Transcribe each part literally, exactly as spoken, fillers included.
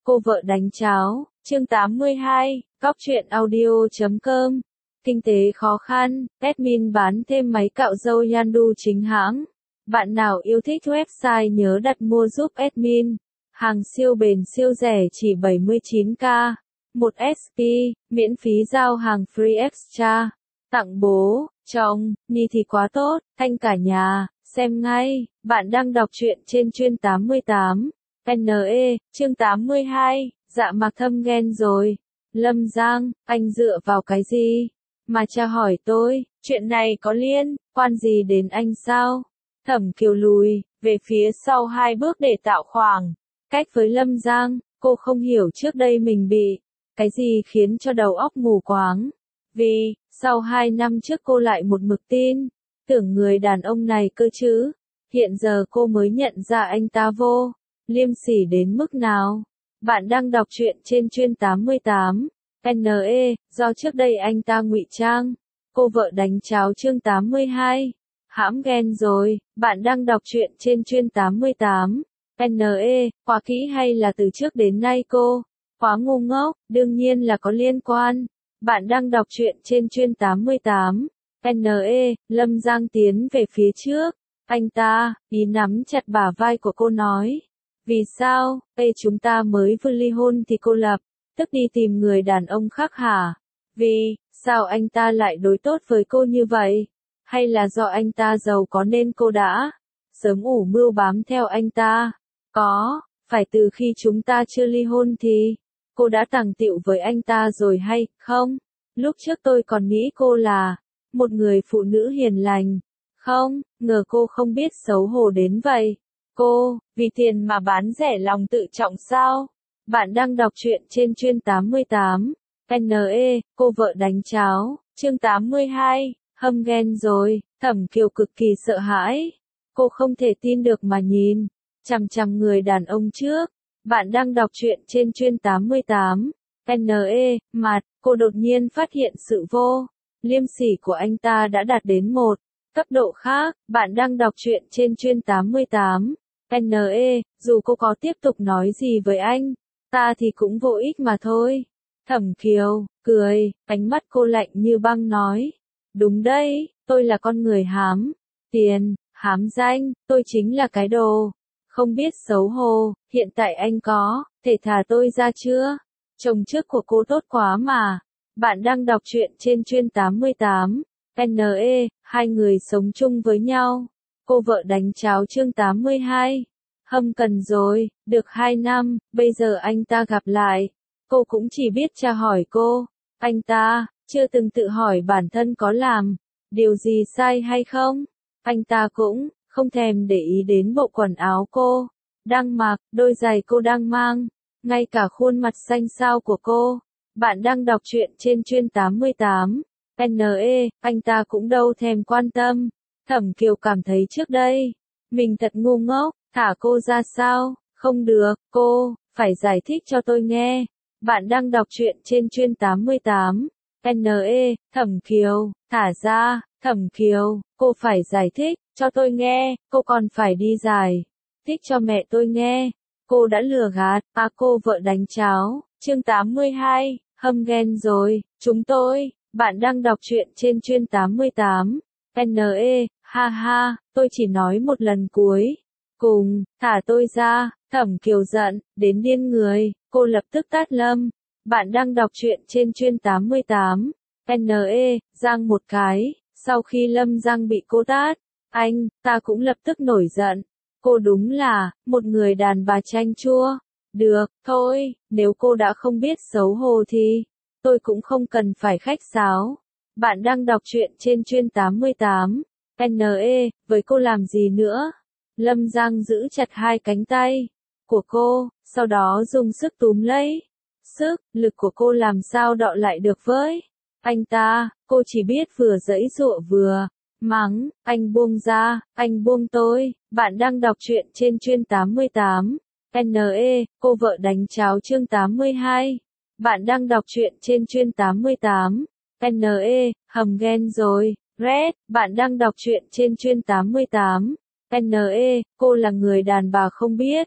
Cô vợ đánh cháo, chương tám mươi hai, Cóc truyện audio chấm com. Kinh tế khó khăn, admin bán thêm máy cạo râu Yandu chính hãng. Bạn nào yêu thích website nhớ đặt mua giúp admin. Hàng siêu bền siêu rẻ chỉ bảy mươi chín k. một ét pê, miễn phí giao hàng free extra. Tặng bố, chồng, ni thì quá tốt, thanh cả nhà, xem ngay. Bạn đang đọc truyện trên chuyên tám mươi tám. en e, chương tám mươi hai, dạ Mạc Thâm ghen rồi. Lâm Giang, anh dựa vào cái gì? Mà cha hỏi tôi, chuyện này có liên quan gì đến anh sao? Thẩm Kiều lùi về phía sau hai bước để tạo khoảng cách với Lâm Giang, cô không hiểu trước đây mình bị cái gì khiến cho đầu óc mù quáng. Vì, sau hai năm trước cô lại một mực tin, tưởng người đàn ông này cơ chứ. Hiện giờ cô mới nhận ra anh ta vô liêm sỉ đến mức nào. Bạn đang đọc truyện trên chuyên tám mươi tám. en e, do trước đây anh ta ngụy trang. Cô vợ đánh cháo chương tám mươi hai. Hãm ghen rồi, bạn đang đọc truyện trên chuyên tám mươi tám. en e, quá kỹ hay là từ trước đến nay cô quá ngu ngốc, đương nhiên là có liên quan. Bạn đang đọc truyện trên chuyên tám mươi tám. en e, Lâm Giang tiến về phía trước. Anh ta, ý nắm chặt bả vai của cô nói. Vì sao, ê chúng ta mới vừa ly hôn thì cô lập tức đi tìm người đàn ông khác hả? Vì, sao anh ta lại đối tốt với cô như vậy? Hay là do anh ta giàu có nên cô đã sớm ủ mưu bám theo anh ta? Có, phải từ khi chúng ta chưa ly hôn thì cô đã tàng tiệu với anh ta rồi hay không? Lúc trước tôi còn nghĩ cô là một người phụ nữ hiền lành. Không, ngờ cô không biết xấu hổ đến vậy. Cô, vì tiền mà bán rẻ lòng tự trọng sao? Bạn đang đọc truyện trên chuyên tám mươi tám. en e, cô vợ đánh cháo, chương tám mươi hai, hâm ghen rồi. Thẩm Kiều cực kỳ sợ hãi. Cô không thể tin được mà nhìn chằm chằm người đàn ông trước. Bạn đang đọc truyện trên chuyên tám mươi tám. en e, mặt, cô đột nhiên phát hiện sự vô liêm sỉ của anh ta đã đạt đến một cấp độ khác. Bạn đang đọc truyện trên chuyên tám mươi tám. en e, dù cô có tiếp tục nói gì với anh ta thì cũng vô ích mà thôi. Thẩm Kiều, cười, ánh mắt cô lạnh như băng nói. Đúng đấy, tôi là con người hám tiền, hám danh, tôi chính là cái đồ không biết xấu hổ. Hiện tại anh có thể thả tôi ra chưa? Chồng trước của cô tốt quá mà. Bạn đang đọc truyện trên chuyên tám mươi tám. en e, hai người sống chung với nhau. Cô vợ đánh cháo chương tám mươi hai. Hâm cần rồi, được hai năm, bây giờ anh ta gặp lại. Cô cũng chỉ biết tra hỏi cô. Anh ta, chưa từng tự hỏi bản thân có làm điều gì sai hay không. Anh ta cũng không thèm để ý đến bộ quần áo cô đang mặc, đôi giày cô đang mang, ngay cả khuôn mặt xanh xao của cô. Bạn đang đọc truyện trên chuyên tám mươi tám. en e, anh ta cũng đâu thèm quan tâm. Thẩm Kiều cảm thấy trước đây mình thật ngu ngốc. Thả cô ra sao? Không được, cô phải giải thích cho tôi nghe. Bạn đang đọc truyện trên chuyên tám mươi tám. en e, Thẩm Kiều, thả ra. Thẩm Kiều, cô phải giải thích cho tôi nghe. Cô còn phải đi giải thích cho mẹ tôi nghe. Cô đã lừa gạt. À, cô vợ đánh cháo, chương tám mươi hai, hâm ghen rồi. Chúng tôi, bạn đang đọc truyện trên chuyên tám mươi tám. en e, ha ha, tôi chỉ nói một lần cuối cùng, thả tôi ra. Thẩm Kiều giận đến điên người, cô lập tức tát Lâm. Bạn đang đọc truyện trên chuyên tám mươi tám. en e, giang một cái. Sau khi Lâm Giang bị cô tát, anh ta cũng lập tức nổi giận. Cô đúng là một người đàn bà chanh chua. Được, thôi, nếu cô đã không biết xấu hổ thì tôi cũng không cần phải khách sáo. Bạn đang đọc truyện trên chuyên tám mươi tám. en e, với cô làm gì nữa? Lâm Giang giữ chặt hai cánh tay của cô, sau đó dùng sức túm lấy. Sức lực của cô làm sao đọ lại được với anh ta. Cô chỉ biết vừa giãy giụa vừa mắng. Anh buông ra, anh buông tôi. Bạn đang đọc truyện trên chuyên tám mươi tám. en e, cô vợ đánh cháo chương tám mươi hai. Bạn đang đọc truyện trên chuyên tám mươi tám. en e, hầm ghen rồi. Red, bạn đang đọc truyện trên chuyên tám mươi tám. en e, cô là người đàn bà không biết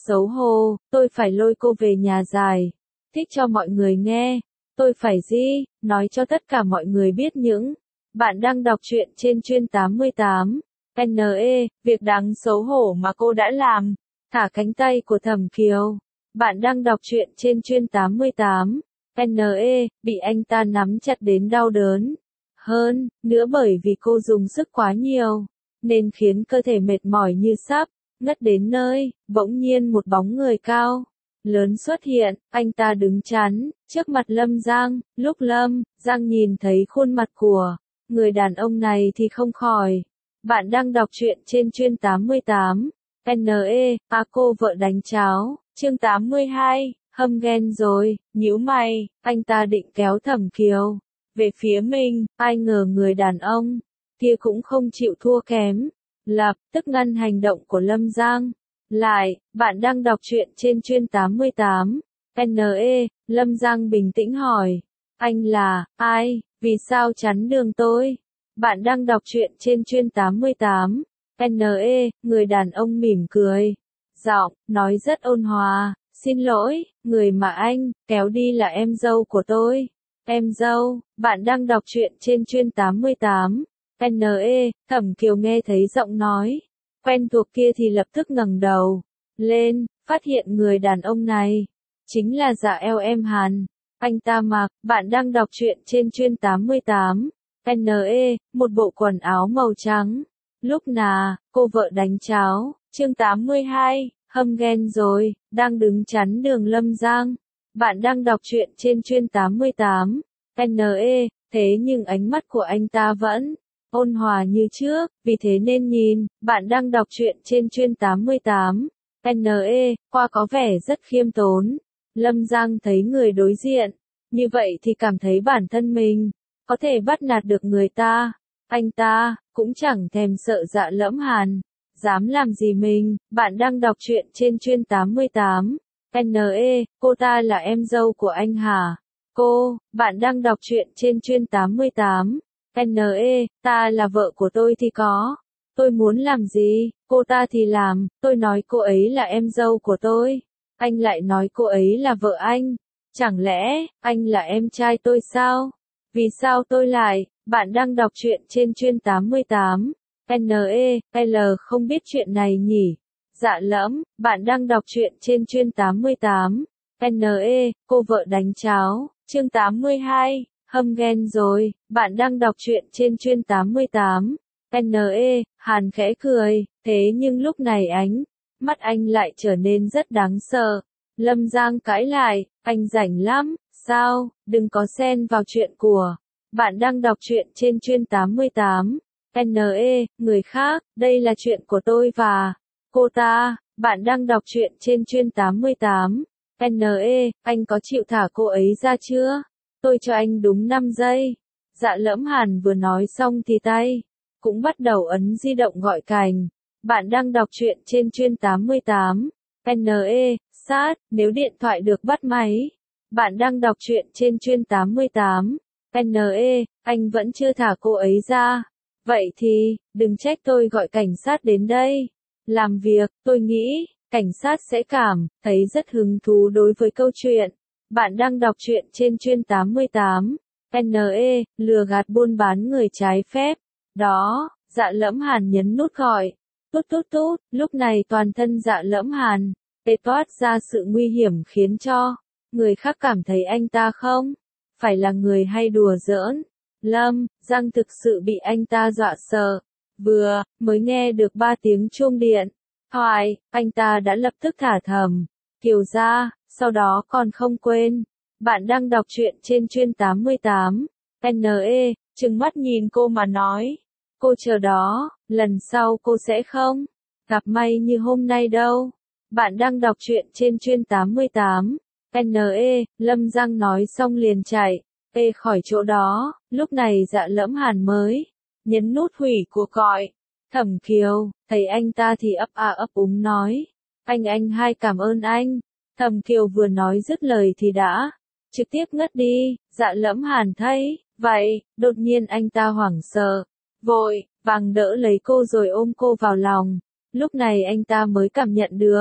Xấu hổ, tôi phải lôi cô về nhà giải. Thích cho mọi người nghe. Tôi phải gì, nói cho tất cả mọi người biết những. Bạn đang đọc truyện trên chuyên tám mươi tám. en e, việc đáng xấu hổ mà cô đã làm. Thả cánh tay của Thẩm Kiều. Bạn đang đọc truyện trên chuyên tám mươi tám. en e, bị anh ta nắm chặt đến đau đớn. Hơn, nữa bởi vì cô dùng sức quá nhiều, nên khiến cơ thể mệt mỏi như sắp ngất đến nơi, bỗng nhiên một bóng người cao lớn xuất hiện, anh ta đứng chắn trước mặt Lâm Giang, lúc Lâm Giang nhìn thấy khuôn mặt của người đàn ông này thì không khỏi. Bạn đang đọc truyện trên chuyên tám mươi tám. en e, à cô vợ đánh cháo, chương tám mươi hai, hâm ghen rồi, nhíu mày, anh ta định kéo Thẩm Kiều về phía mình, ai ngờ người đàn ông kia cũng không chịu thua kém, lập tức ngăn hành động của Lâm Giang. Lại, bạn đang đọc truyện trên chuyên tám mươi tám. en e, Lâm Giang bình tĩnh hỏi, anh là ai, vì sao chắn đường tôi? Bạn đang đọc truyện trên chuyên tám mươi tám. en e, người đàn ông mỉm cười, giọng nói rất ôn hòa, xin lỗi, người mà anh kéo đi là em dâu của tôi. Em dâu, bạn đang đọc truyện trên chuyên tám mươi tám. en e, Thẩm Kiều nghe thấy giọng nói quen thuộc kia thì lập tức ngẩng đầu lên, phát hiện người đàn ông này chính là Dạ Eo Em Hàn. Anh ta mặc, bạn đang đọc truyện trên chuyên tám mươi tám. en e, một bộ quần áo màu trắng. Lúc nà, cô vợ đánh cháo, chương tám mươi hai, hâm ghen rồi, đang đứng chắn đường Lâm Giang. Bạn đang đọc truyện trên chuyên tám mươi tám. en e, thế nhưng ánh mắt của anh ta vẫn ôn hòa như trước, vì thế nên nhìn, bạn đang đọc truyện trên chuyên tám mươi tám. en e, qua có vẻ rất khiêm tốn. Lâm Giang thấy người đối diện như vậy thì cảm thấy bản thân mình có thể bắt nạt được người ta. Anh ta cũng chẳng thèm sợ Dạ Lẫm Hàn dám làm gì mình. Bạn đang đọc truyện trên chuyên tám mươi tám. en e, cô ta là em dâu của anh hả? Cô, bạn đang đọc truyện trên chuyên tám mươi tám. en e, ta là vợ của tôi thì có. Tôi muốn làm gì, cô ta thì làm, tôi nói cô ấy là em dâu của tôi. Anh lại nói cô ấy là vợ anh. Chẳng lẽ, anh là em trai tôi sao? Vì sao tôi lại, bạn đang đọc truyện trên chuyên tám mươi tám. en e, L không biết chuyện này nhỉ? Dạ Lẫm, bạn đang đọc truyện trên chuyên tám mươi tám. en e, cô vợ đánh cháo, chương tám mươi hai, hâm ghen rồi, bạn đang đọc truyện trên chuyên tám mươi tám. en e, Hàn khẽ cười, thế nhưng lúc này ánh mắt anh lại trở nên rất đáng sợ. Lâm Giang cãi lại, anh rảnh lắm, sao, đừng có xen vào chuyện của. Bạn đang đọc truyện trên chuyên tám mươi tám. en e, người khác, đây là chuyện của tôi và cô ta. Bạn đang đọc truyện trên chuyên tám mươi tám. en e, anh có chịu thả cô ấy ra chưa? Tôi cho anh đúng năm giây. Dạ Lẫm Hàn vừa nói xong thì tay cũng bắt đầu ấn di động gọi cành. Bạn đang đọc truyện trên chuyên tám mươi tám. en e, sát, nếu điện thoại được bắt máy. Bạn đang đọc truyện trên chuyên tám mươi tám. en e, anh vẫn chưa thả cô ấy ra. Vậy thì, đừng trách tôi gọi cảnh sát đến đây. Làm việc, tôi nghĩ, cảnh sát sẽ cảm thấy rất hứng thú đối với câu chuyện. Bạn đang đọc truyện trên chuyên tám mươi tám. en e, lừa gạt buôn bán người trái phép. Đó, Dạ Lẫm Hàn nhấn nút gọi. Tút tút tút, lúc này toàn thân Dạ Lẫm Hàn tê toát ra sự nguy hiểm khiến cho người khác cảm thấy anh ta không phải là người hay đùa giỡn. Lâm Giang thực sự bị anh ta dọa sợ. Vừa mới nghe được ba tiếng chuông điện thoại, anh ta đã lập tức thả Thẩm Kiều ra, sau đó còn không quên. Bạn đang đọc truyện trên chuyên tám mươi tám. en e, trừng mắt nhìn cô mà nói. Cô chờ đó, lần sau cô sẽ không gặp may như hôm nay đâu. Bạn đang đọc truyện trên chuyên tám mươi tám. en e, Lâm Giang nói xong liền chạy ê khỏi chỗ đó. Lúc này Dạ Lẫm Hàn mới nhấn nút hủy cuộc gọi. Thẩm Kiều thấy anh ta thì ấp a ấp úng nói, anh anh hai cảm ơn anh. Thẩm Kiều vừa nói dứt lời thì đã trực tiếp ngất đi. Dạ Lẫm Hàn thấy vậy, đột nhiên anh ta hoảng sợ, vội vàng đỡ lấy cô rồi ôm cô vào lòng. Lúc này anh ta mới cảm nhận được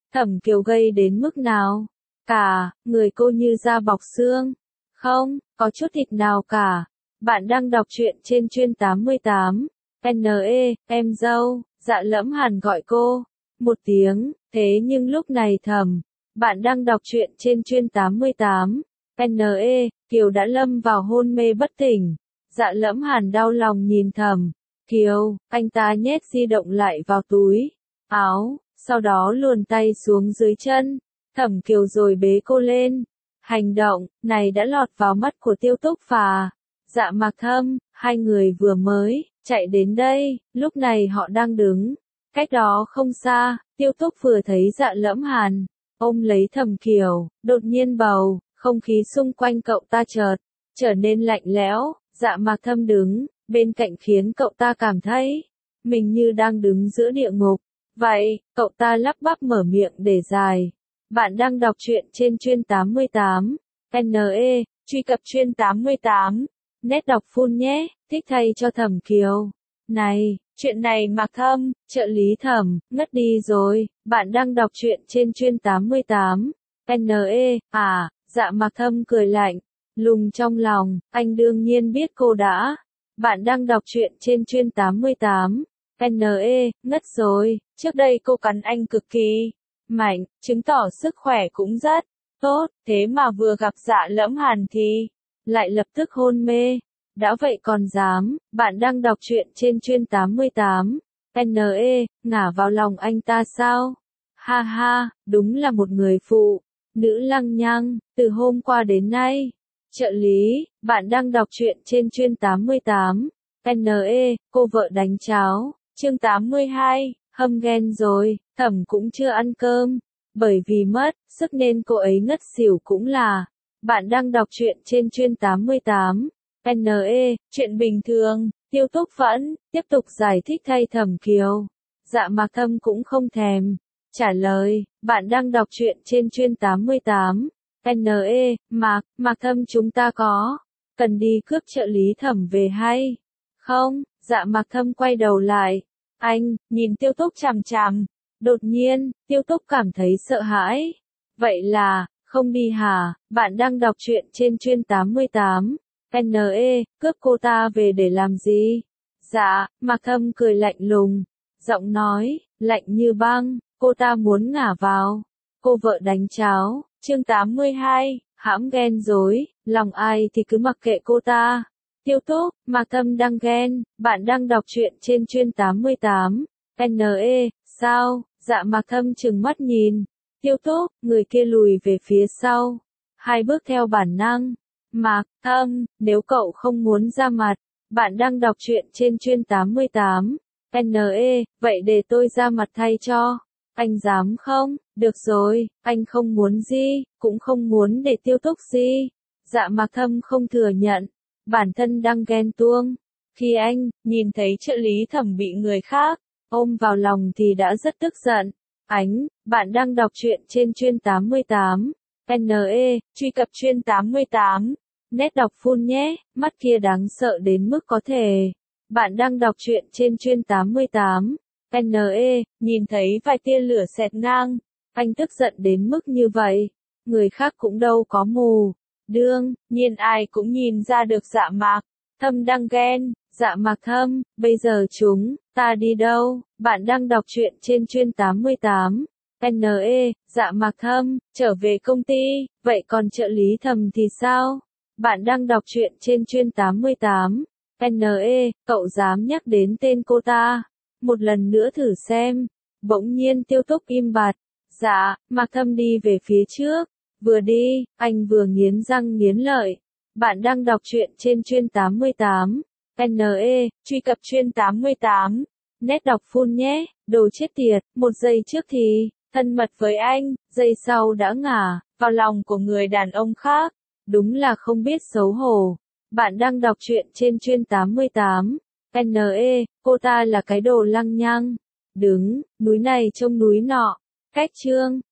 Thẩm Kiều gây đến mức nào? Cả, người cô như da bọc xương. Không, có chút thịt nào cả. Bạn đang đọc truyện trên chuyên tám mươi tám. N E, em dâu, Dạ Lẫm Hàn gọi cô. Một tiếng, thế nhưng lúc này Thẩm. Bạn đang đọc truyện trên chuyên tám mươi tám. N E, Kiều đã lâm vào hôn mê bất tỉnh. Dạ Lẫm Hàn đau lòng nhìn Thẩm Kiều, anh ta nhét di động lại vào túi áo, sau đó luồn tay xuống dưới chân Thẩm Kiều rồi bế cô lên. Hành động này đã lọt vào mắt của Tiêu Túc và Dạ Mạc Thâm, hai người vừa mới chạy đến đây, lúc này họ đang đứng cách đó không xa. Tiêu Túc vừa thấy Dạ Lẫm Hàn ôm lấy Thẩm Kiều, đột nhiên bầu không khí xung quanh cậu ta chợt trở nên lạnh lẽo. Dạ Mạc Thâm đứng bên cạnh khiến cậu ta cảm thấy mình như đang đứng giữa địa ngục. Vậy, cậu ta lắp bắp mở miệng để dài. Bạn đang đọc truyện trên chuyên tám mươi tám. N E, truy cập chuyên tám mươi tám. Nét đọc full nhé, thích thay cho Thẩm Kiều. Này, chuyện này Mạc Thâm, trợ lý Thẩm, ngất đi rồi. Bạn đang đọc truyện trên chuyên tám mươi tám. N E, à, Dạ Mạc Thâm cười lạnh. Lùng trong lòng, anh đương nhiên biết cô đã. Bạn đang đọc truyện trên chuyên tám mươi tám. N E, ngất rồi, trước đây cô cắn anh cực kỳ mạnh, chứng tỏ sức khỏe cũng rất tốt, thế mà vừa gặp Dạ Lẫm Hàn thì lại lập tức hôn mê. Đã vậy còn dám, bạn đang đọc truyện trên chuyên tám mươi tám. N E, ngả vào lòng anh ta sao? Ha ha, đúng là một người phụ nữ lăng nhăng, từ hôm qua đến nay. Trợ lý, bạn đang đọc truyện trên chuyên tám mươi tám. N E, cô vợ đánh cháo. Chương tám mươi hai, hâm ghen rồi, Thẩm cũng chưa ăn cơm. Bởi vì mất sức nên cô ấy ngất xỉu cũng là. Bạn đang đọc truyện trên chuyên tám mươi tám. N E, chuyện bình thường. Tiêu Túc vẫn tiếp tục giải thích thay Thẩm Kiều. Dạ Mạc Thâm cũng không thèm trả lời. Bạn đang đọc truyện trên chuyên tám mươi tám. N E, Mạc, Mạc Thâm chúng ta có cần đi cướp trợ lý Thẩm về hay không? Dạ Mạc Thâm quay đầu lại. Anh, nhìn Tiêu Túc chằm chằm. Đột nhiên, Tiêu Túc cảm thấy sợ hãi. Vậy là, không đi hả? Bạn đang đọc truyện trên chuyên tám mươi tám. N E, cướp cô ta về để làm gì? Dạ, Mạc Thâm cười lạnh lùng. Giọng nói, lạnh như băng, cô ta muốn ngả vào. Cô vợ đánh cháo. Chương tám mươi hai, hãm ghen dối, lòng ai thì cứ mặc kệ cô ta. Tiêu Túc, Mạc Thâm đang ghen, bạn đang đọc truyện trên chuyên tám mươi tám. N E, sao? Dạ Mạc Thâm trừng mắt nhìn. Tiêu Túc, người kia lùi về phía sau. Hai bước theo bản năng. Mạc Thâm, nếu cậu không muốn ra mặt, bạn đang đọc truyện trên chuyên tám mươi tám. N E, vậy để tôi ra mặt thay cho. Anh dám không? Được rồi, anh không muốn gì, cũng không muốn để Tiêu Túc gì. Dạ Mạc Thâm không thừa nhận. Bản thân đang ghen tuông. Khi anh nhìn thấy trợ lý Thẩm bị người khác ôm vào lòng thì đã rất tức giận. Ánh, bạn đang đọc truyện trên chuyên tám mươi tám. N E, truy cập chuyên tám mươi tám. Nét đọc full nhé, mắt kia đáng sợ đến mức có thể. Bạn đang đọc truyện trên chuyên tám mươi tám. N E, nhìn thấy vài tia lửa xẹt ngang. Anh tức giận đến mức như vậy. Người khác cũng đâu có mù. Đương nhiên ai cũng nhìn ra được Dạ Mạc Thâm đang ghen. Dạ Mạc Thâm, bây giờ chúng ta đi đâu? Bạn đang đọc truyện trên chuyên tám mươi tám. N E, Dạ Mạc Thâm, trở về công ty, vậy còn trợ lý Thẩm thì sao? Bạn đang đọc truyện trên chuyên tám mươi tám. N E, cậu dám nhắc đến tên cô ta? Một lần nữa thử xem. Bỗng nhiên Tiêu Túc im bặt. Dạ, Mạc Thâm đi về phía trước. Vừa đi, anh vừa nghiến răng nghiến lợi. Bạn đang đọc truyện trên chuyên tám mươi tám. N E, truy cập chuyên tám mươi tám. Nét đọc full nhé, đồ chết tiệt. Một giây trước thì thân mật với anh, giây sau đã ngả vào lòng của người đàn ông khác. Đúng là không biết xấu hổ. Bạn đang đọc truyện trên chuyên tám mươi tám. N E, cô ta là cái đồ lăng nhăng. Đứng, núi này trông núi nọ. Cách chương